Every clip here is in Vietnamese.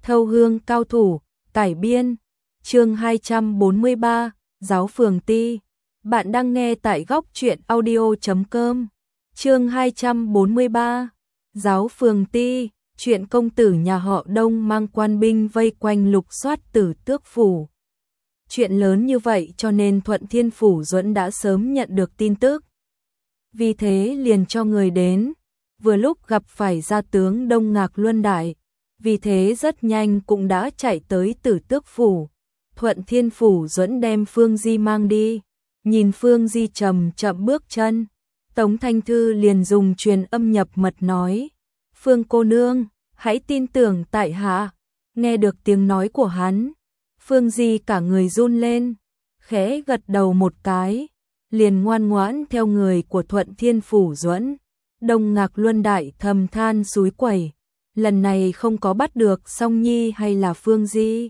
Thâu hương cao thủ, cải biên, chương 243, Giáo phường Ti. Bạn đang nghe tại góc truyện audio.com. Chương 243, Giáo phường Ti. Chuyện công tử nhà họ Đông mang quan binh vây quanh lục soát Tử Tước phủ. Chuyện lớn như vậy cho nên Thuận Thiên Phủ Duẫn đã sớm nhận được tin tức. Vì thế liền cho người đến, vừa lúc gặp phải gia tướng Đông Ngạc Luân Đại, vì thế rất nhanh cũng đã chạy tới Tử Tước phủ. Thuận Thiên Phủ Duẫn đem Phương Di mang đi, nhìn Phương Di chậm chậm bước chân, Tống Thanh Thư liền dùng truyền âm nhập mật nói: "Phương cô nương, hãy tin tưởng tại hạ." Nghe được tiếng nói của hắn, Phương Di cả người run lên, khẽ gật đầu một cái, liền ngoan ngoãn theo người của Thuận Thiên Phủ Duẫn. Đông Ngạc Luân Đại thầm than xúi quẩy, lần này không có bắt được Song Nhi hay là Phương Di,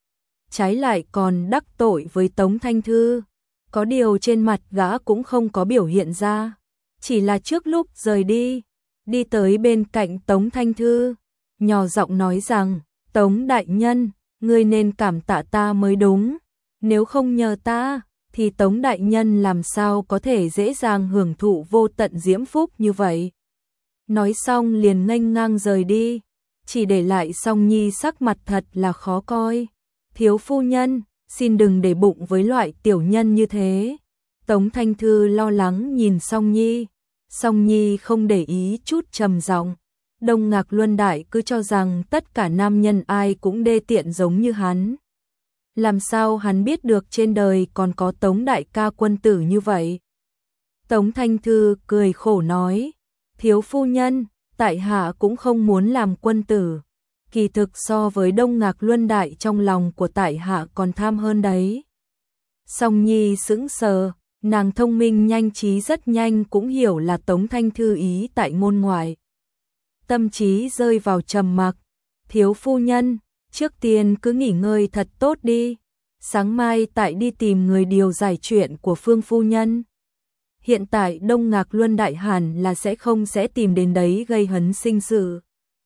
trái lại còn đắc tội với Tống Thanh Thư. Có điều trên mặt gã cũng không có biểu hiện ra, chỉ là trước lúc rời đi, đi tới bên cạnh Tống Thanh Thư, nhỏ giọng nói rằng: "Tống đại nhân, ngươi nên cảm tạ ta mới đúng, nếu không nhờ ta thì Tống đại nhân làm sao có thể dễ dàng hưởng thụ vô tận diễm phúc như vậy." Nói xong liền nghênh ngang rời đi, chỉ để lại Song Nhi sắc mặt thật là khó coi. "Thiếu phu nhân, xin đừng để bụng với loại tiểu nhân như thế." Tống Thanh Thư lo lắng nhìn Song Nhi. Song Nhi không để ý chút trầm giọng: "Đông Ngạc Luân Đại cứ cho rằng tất cả nam nhân ai cũng đê tiện giống như hắn. Làm sao hắn biết được trên đời còn có Tống đại ca quân tử như vậy?" Tống Thanh Thư cười khổ nói: "Thiếu phu nhân, tại hạ cũng không muốn làm quân tử. Kỳ thực so với Đông Ngạc Luân Đại trong lòng của tại hạ còn tham hơn đấy." Song Nhi sững sờ, nàng thông minh nhanh trí rất nhanh cũng hiểu là Tống Thanh Thư ý tại ngôn ngoại. Tâm trí rơi vào trầm mặc. "Thiếu phu nhân, trước tiên cứ nghỉ ngơi thật tốt đi, sáng mai tại đi tìm người điều giải chuyện của Phương phu nhân. Hiện tại Đông Ngạc Luân Đại hẳn là sẽ tìm đến đấy gây hấn sinh sự.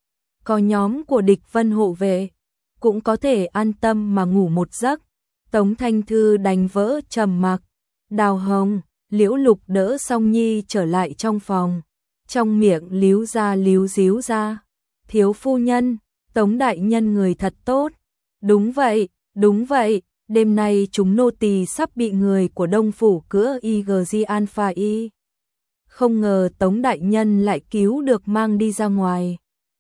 Có nhóm của địch Vân hộ vệ, cũng có thể an tâm mà ngủ một giấc." Tống Thanh Thư đành vỡ trầm mặc. Đào Hồng, Liễu Lục đỡ Song Nhi trở lại trong phòng, trong miệng líu ra líu díu ra: "Thiếu phu nhân, Tống đại nhân người thật tốt." Đúng vậy, đêm nay chúng nô tỳ sắp bị người của Đông phủ cữa IGG Alpha Y. Không ngờ Tống đại nhân lại cứu được mang đi ra ngoài.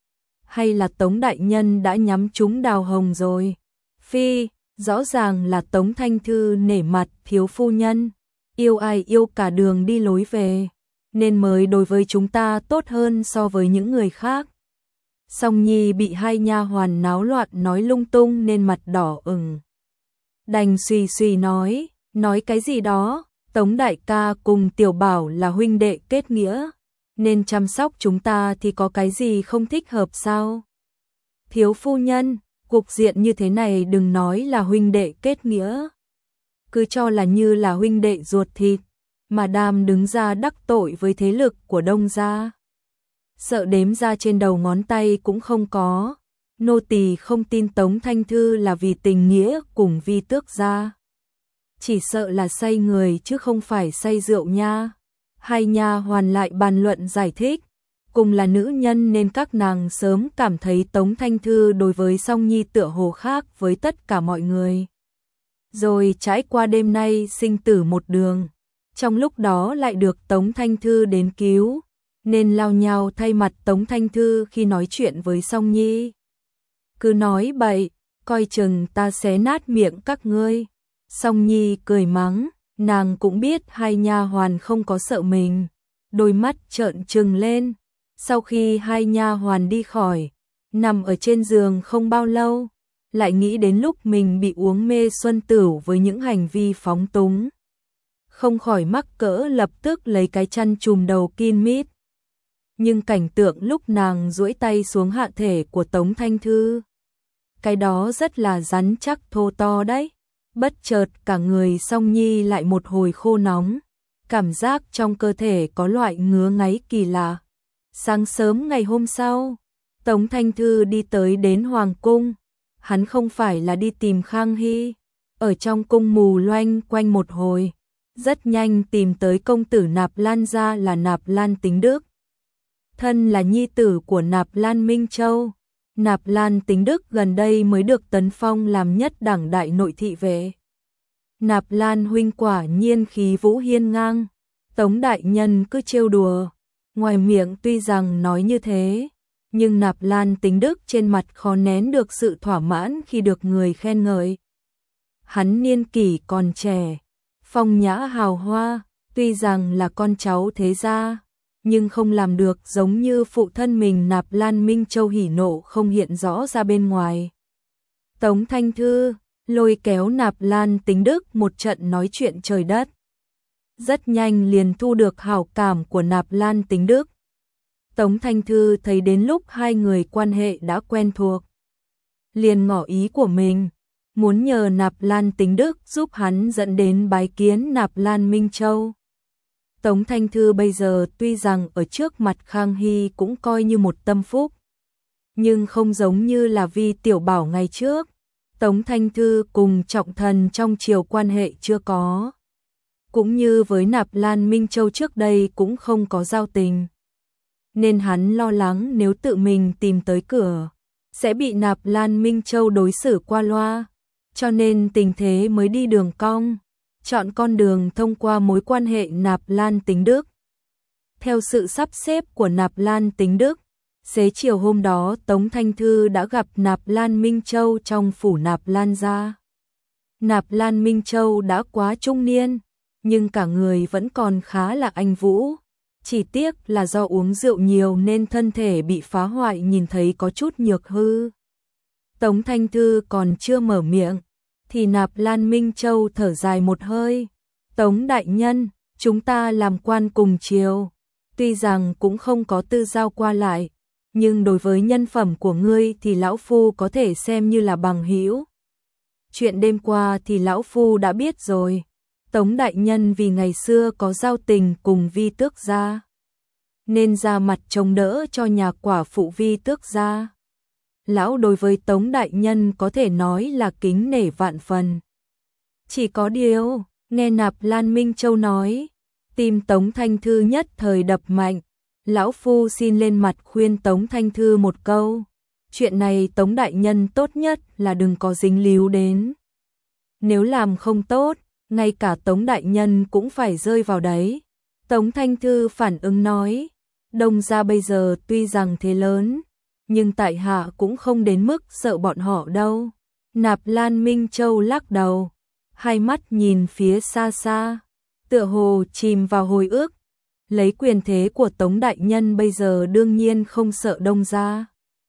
Hay là Tống đại nhân đã nhắm trúng Đào Hồng rồi? Phi, rõ ràng là Tống Thanh Thư nể mặt thiếu phu nhân, yêu ai yêu cả đường đi lối về, nên mới đối với chúng ta tốt hơn so với những người khác. Song Nhi bị hai nha hoàn náo loạn nói lung tung nên mặt đỏ ửng. Đành suy suy nói cái gì đó, Tống đại ca cùng Tiểu Bảo là huynh đệ kết nghĩa, nên chăm sóc chúng ta thì có cái gì không thích hợp sao? Thiếu phu nhân, cục diện như thế này đừng nói là huynh đệ kết nghĩa, cứ cho là như là huynh đệ ruột thịt, mà đam đứng ra đắc tội với thế lực của Đông gia, sợ đếm ra trên đầu ngón tay cũng không có. Nô tỳ không tin Tống Thanh Thư là vì tình nghĩa cùng Vi Tước gia, chỉ sợ là say người chứ không phải say rượu nha." Hai nha hoàn lại bàn luận giải thích, cùng là nữ nhân nên các nàng sớm cảm thấy Tống Thanh Thư đối với Song Nhi tựa hồ khác với tất cả mọi người. Rồi trải qua đêm nay sinh tử một đường, trong lúc đó lại được Tống Thanh Thư đến cứu, nên lao nhao thay mặt Tống Thanh Thư khi nói chuyện với Song Nhi. "Cứ nói bậy, coi chừng ta xé nát miệng các ngươi." Song Nhi cười mắng, nàng cũng biết hai nha hoàn không có sợ mình, đôi mắt trợn trừng lên. Sau khi hai nha hoàn đi khỏi, nằm ở trên giường không bao lâu, lại nghĩ đến lúc mình bị uống mê xuân tửu với những hành vi phóng túng, không khỏi mắc cỡ lập tức lấy cái chăn trùm đầu kín mít. Nhưng cảnh tượng lúc nàng duỗi tay xuống hạ thể của Tống Thanh Thư, cái đó rất là rắn chắc thô to đấy. Bất chợt cả người Song Nhi lại một hồi khô nóng, cảm giác trong cơ thể có loại ngứa ngáy kỳ lạ. Sáng sớm ngày hôm sau, Tống Thanh Thư đi tới đến Hoàng cung, hắn không phải là đi tìm Khang Hy, ở trong cung mù loanh quanh một hồi, rất nhanh tìm tới công tử Nạp Lan gia là Nạp Lan Tính Đức. Thân là nhi tử của Nạp Lan Minh Châu, Nạp Lan Tính Đức gần đây mới được tấn phong làm nhất đẳng đại nội thị vệ. Nạp Lan huynh quả nhiên khí vũ hiên ngang, Tống đại nhân cứ trêu đùa, ngoài miệng tuy rằng nói như thế, nhưng Nạp Lan Tính Đức trên mặt khó nén được sự thỏa mãn khi được người khen ngợi. Hắn niên kỷ còn trẻ, phong nhã hào hoa, tuy rằng là con cháu thế gia, nhưng không làm được giống như phụ thân mình Nạp Lan Minh Châu hỉ nộ không hiện rõ ra bên ngoài. Tống Thanh Thư lôi kéo Nạp Lan Tính Đức một trận nói chuyện trời đất. Rất nhanh liền thu được hảo cảm của Nạp Lan Tính Đức. Tống Thanh Thư thấy đến lúc hai người quan hệ đã quen thuộc, liền ngỏ ý của mình, muốn nhờ Nạp Lan Tính Đức giúp hắn dẫn đến bái kiến Nạp Lan Minh Châu. Tống Thanh Thư bây giờ tuy rằng ở trước mặt Khang Hy cũng coi như một tâm phúc, nhưng không giống như là Vi Tiểu Bảo ngày trước. Tống Thanh Thư cùng trọng thần trong triều quan hệ chưa có, cũng như với Nạp Lan Minh Châu trước đây cũng không có giao tình. Nên hắn lo lắng nếu tự mình tìm tới cửa, sẽ bị Nạp Lan Minh Châu đối xử qua loa, cho nên tình thế mới đi đường cong, chọn con đường thông qua mối quan hệ Nạp Lan Tính Đức. Theo sự sắp xếp của Nạp Lan Tính Đức, xế chiều hôm đó Tống Thanh Thư đã gặp Nạp Lan Minh Châu trong phủ Nạp Lan gia. Nạp Lan Minh Châu đã quá trung niên, nhưng cả người vẫn còn khá là anh vũ. Chỉ tiếc là do uống rượu nhiều nên thân thể bị phá hoại, nhìn thấy có chút nhược hư. Tống Thanh Thư còn chưa mở miệng, thì Nạp Lan Minh Châu thở dài một hơi. Tống đại nhân, chúng ta làm quan cùng triều, tuy rằng cũng không có tư giao qua lại, nhưng đối với nhân phẩm của ngươi thì lão phu có thể xem như là bằng hữu. Chuyện đêm qua thì lão phu đã biết rồi. Tống đại nhân vì ngày xưa có giao tình cùng Vi Tước gia, nên ra mặt chống đỡ cho nhà quả phụ Vi Tước gia. Lão đối với Tống đại nhân có thể nói là kính nể vạn phần. Chỉ có điều, nghe Nạp Lan Minh Châu nói, tim Tống Thanh Thư nhất thời đập mạnh. Lão phu xin lên mặt khuyên Tống Thanh Thư một câu, chuyện này Tống đại nhân tốt nhất là đừng có dính líu đến. Nếu làm không tốt, ngay cả Tống đại nhân cũng phải rơi vào đấy. Tống Thanh Thư phản ứng nói, Đông gia bây giờ tuy rằng thế lớn, nhưng tại hạ cũng không đến mức sợ bọn họ đâu. Nạp Lan Minh Châu lắc đầu, hai mắt nhìn phía xa xa, tựa hồ chìm vào hồi ức. Lấy quyền thế của Tống đại nhân bây giờ đương nhiên không sợ Đông gia.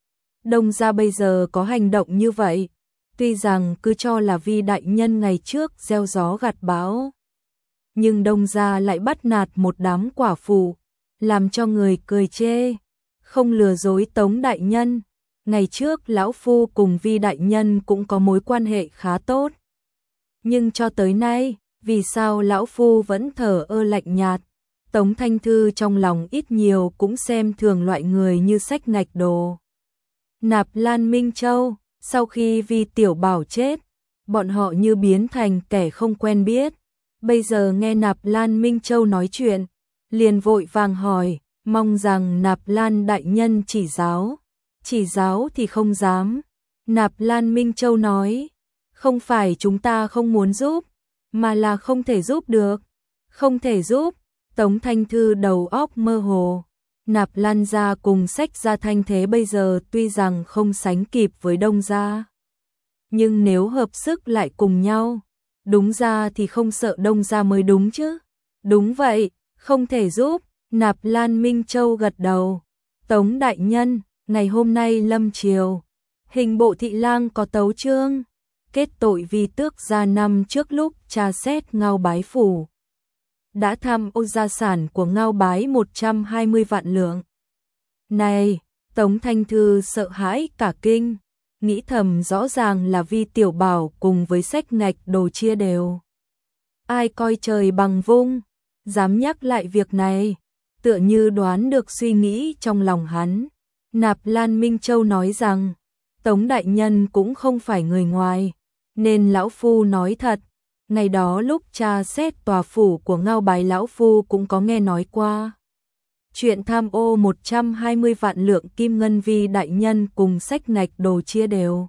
Đông gia bây giờ có hành động như vậy, tuy rằng cứ cho là Vi đại nhân ngày trước gieo gió gặt bão, nhưng Đông gia lại bắt nạt một đám quả phụ, làm cho người cười chê. Không lừa dối Tống đại nhân, ngày trước lão phu cùng Vi đại nhân cũng có mối quan hệ khá tốt. Nhưng cho tới nay, vì sao lão phu vẫn thờ ơ lạnh nhạt? Tống Thanh Thư trong lòng ít nhiều cũng xem thường loại người như Sách Ngạch Đồ. Nạp Lan Minh Châu, sau khi Vi Tiểu Bảo chết, bọn họ như biến thành kẻ không quen biết. Bây giờ nghe Nạp Lan Minh Châu nói chuyện, liền vội vàng hỏi, mong rằng Nạp Lan đại nhân chỉ giáo. Chỉ giáo thì không dám. Nạp Lan Minh Châu nói, không phải chúng ta không muốn giúp, mà là không thể giúp được. Không thể giúp. Tống Thanh Thư đầu óc mơ hồ. Nạp Lan gia cùng Sách gia thanh thế bây giờ tuy rằng không sánh kịp với Đông gia, nhưng nếu hợp sức lại cùng nhau, đúng ra thì không sợ Đông gia mới đúng chứ. Đúng vậy, không thể giúp. Nạp Lan Minh Châu gật đầu. Tống đại nhân, ngày hôm nay lâm triều, hình bộ thị lang có tấu chương kết tội Vi Tước gia năm trước lúc tra xét Ngao Bái phủ, đã tham ô gia sản của Ngao Bái 120 vạn lượng. Này, Tống Thanh Thư sợ hãi cả kinh, nghĩ thầm rõ ràng là Vi Tiểu Bảo cùng với Sách Ngạch Đồ chia đều. Ai coi trời bằng vung, dám nhắc lại việc này, tựa như đoán được suy nghĩ trong lòng hắn. Nạp Lan Minh Châu nói rằng, Tống đại nhân cũng không phải người ngoài, nên lão phu nói thật, ngày đó lúc tra xét tòa phủ của Ngao Bái lão phu cũng có nghe nói qua. Chuyện tham ô 120 vạn lượng kim ngân Vi đại nhân cùng sách ngạch đồ chia đều.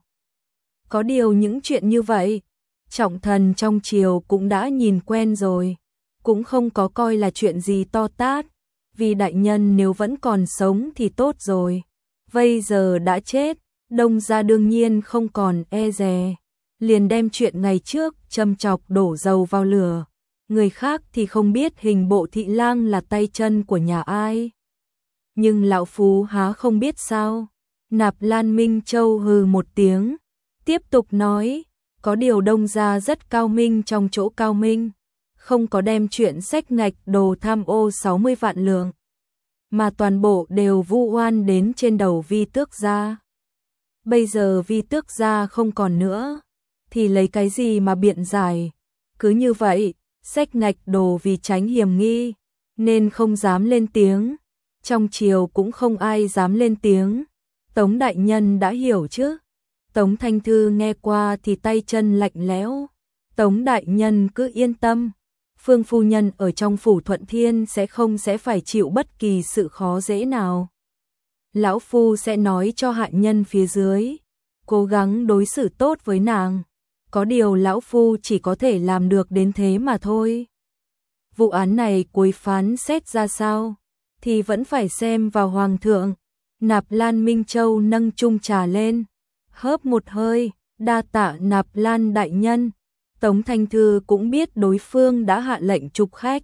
Có điều những chuyện như vậy, trọng thần trong triều cũng đã nhìn quen rồi, cũng không có coi là chuyện gì to tát, vì đại nhân nếu vẫn còn sống thì tốt rồi, bây giờ đã chết, Đông gia đương nhiên không còn e dè, liền đem chuyện ngày trước châm chọc đổ dầu vào lửa, người khác thì không biết hình bộ thị lang là tay chân của nhà ai. Nhưng lão phú há không biết sao? Nạp Lan Minh Châu hừ một tiếng, tiếp tục nói, có điều Đông gia rất cao minh trong chỗ cao minh, không có đem chuyện sách ngạch đồ tham ô 60 vạn lượng, mà toàn bộ đều vu oan đến trên đầu Vi tước gia. Bây giờ Vi tước gia không còn nữa, thì lấy cái gì mà biện giải? Cứ như vậy, sách ngạch đồ vì tránh hiểm nghi, nên không dám lên tiếng. Trong triều cũng không ai dám lên tiếng. Tống đại nhân đã hiểu chứ? Tống Thanh Thư nghe qua thì tay chân lạnh lẽo. Tống đại nhân cứ yên tâm, Phương phu nhân ở trong phủ Thuận Thiên sẽ phải chịu bất kỳ sự khó dễ nào. Lão phu sẽ nói cho hạ nhân phía dưới, cố gắng đối xử tốt với nàng. Có điều lão phu chỉ có thể làm được đến thế mà thôi. Vụ án này cuối phán xét ra sao thì vẫn phải xem vào hoàng thượng. Nạp Lan Minh Châu nâng chung trà lên, hớp một hơi, đa tạ Nạp Lan đại nhân. Tống Thanh Thư cũng biết đối phương đã hạ lệnh trục khách,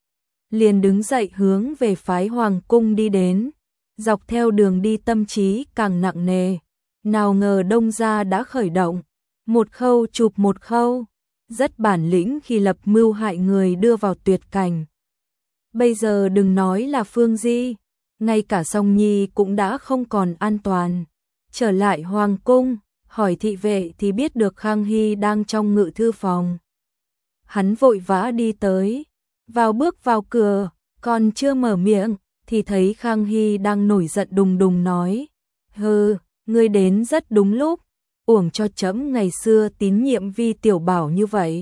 liền đứng dậy hướng về phái hoàng cung đi đến. Dọc theo đường đi tâm trí càng nặng nề, nào ngờ Đông gia đã khởi động, một khâu chụp một khâu, rất bản lĩnh khi lập mưu hại người đưa vào tuyệt cảnh. Bây giờ đừng nói là Phương Di, ngay cả Song Nhi cũng đã không còn an toàn. Trở lại hoàng cung, hỏi thị vệ thì biết được Khang Hy đang trong ngự thư phòng. Hắn vội vã đi tới, bước vào cửa, còn chưa mở miệng thì thấy Khang Hy đang nổi giận đùng đùng nói: "Hừ, ngươi đến rất đúng lúc, uổng cho trẫm ngày xưa tín nhiệm Vi tiểu bảo như vậy."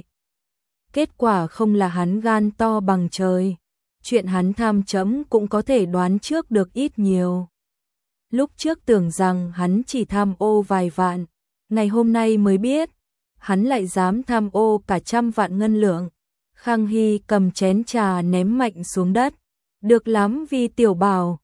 Kết quả không là hắn gan to bằng trời, chuyện hắn tham trẫm cũng có thể đoán trước được ít nhiều. Lúc trước tưởng rằng hắn chỉ tham ô vài vạn, ngày hôm nay mới biết, hắn lại dám tham ô cả 100 vạn ngân lượng. Khang Hy cầm chén trà ném mạnh xuống đất. Được lắm Vi tiểu bảo,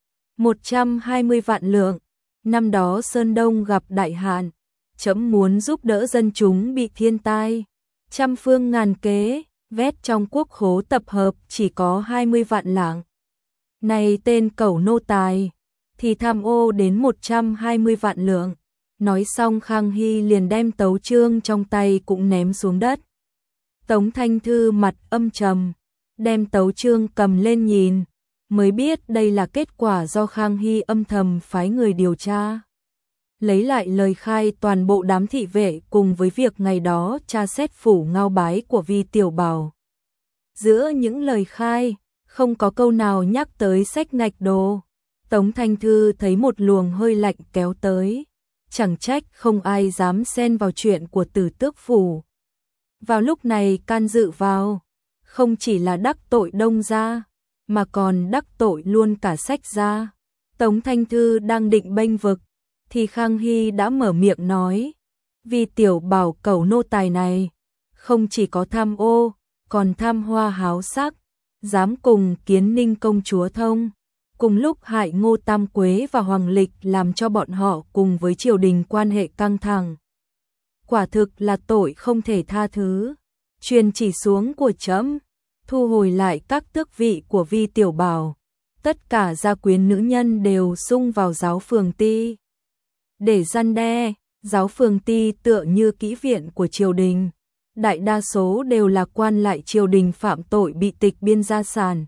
120 vạn lượng. Năm đó Sơn Đông gặp đại hạn, trẫm muốn giúp đỡ dân chúng bị thiên tai, trăm phương ngàn kế, vét trong quốc khố tập hợp chỉ có 20 vạn lạng. Này tên cẩu nô tài, thì tham ô đến 120 vạn lượng. Nói xong Khang Hy liền đem tấu chương trong tay cũng ném xuống đất. Tống Thanh Thư mặt âm trầm, đem tấu chương cầm lên nhìn, mới biết đây là kết quả do Khang Hy âm thầm phái người điều tra. Lấy lại lời khai toàn bộ đám thị vệ cùng với việc ngày đó tra xét phủ Ngao Bái của Vi tiểu bảo. Giữa những lời khai, không có câu nào nhắc tới sách ngạch đồ. Tống Thanh Thư thấy một luồng hơi lạnh kéo tới, chẳng trách không ai dám xen vào chuyện của Tử Tước phủ. Vào lúc này can dự vào, không chỉ là đắc tội Đông gia, mà còn đắc tội luôn cả Sách gia. Tống Thanh Thư đang định bênh vực, thì Khang Hy đã mở miệng nói: "Vi tiểu bảo cẩu nô tài này, không chỉ có tham ô, còn tham hoa háo sắc, dám cùng Kiến Ninh công chúa thông, cùng lúc hại Ngô Tam Quế và Hoàng Lịch, làm cho bọn họ cùng với triều đình quan hệ căng thẳng. Quả thực là tội không thể tha thứ. Truyền chỉ xuống của trẫm, thu hồi lại các tước vị của Vi tiểu bảo, tất cả gia quyến nữ nhân đều xung vào giáo phường ti. Để răn đe, giáo phường ti tựa như kỹ viện của triều đình, đại đa số đều là quan lại triều đình phạm tội bị tịch biên gia sản.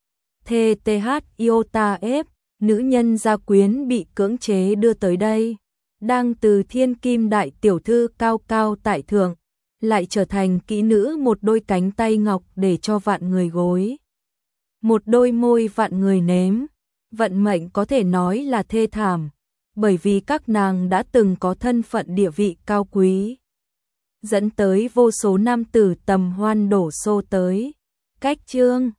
TTH Iota F, nữ nhân gia quyến bị cưỡng chế đưa tới đây, đang từ thiên kim đại tiểu thư cao cao tại thượng, lại trở thành kỹ nữ một đôi cánh tay ngọc để cho vạn người gối, một đôi môi vạn người nếm. Vận mệnh có thể nói là thê thảm, bởi vì các nàng đã từng có thân phận địa vị cao quý, dẫn tới vô số nam tử tầm hoan đổ xô tới. Cách chương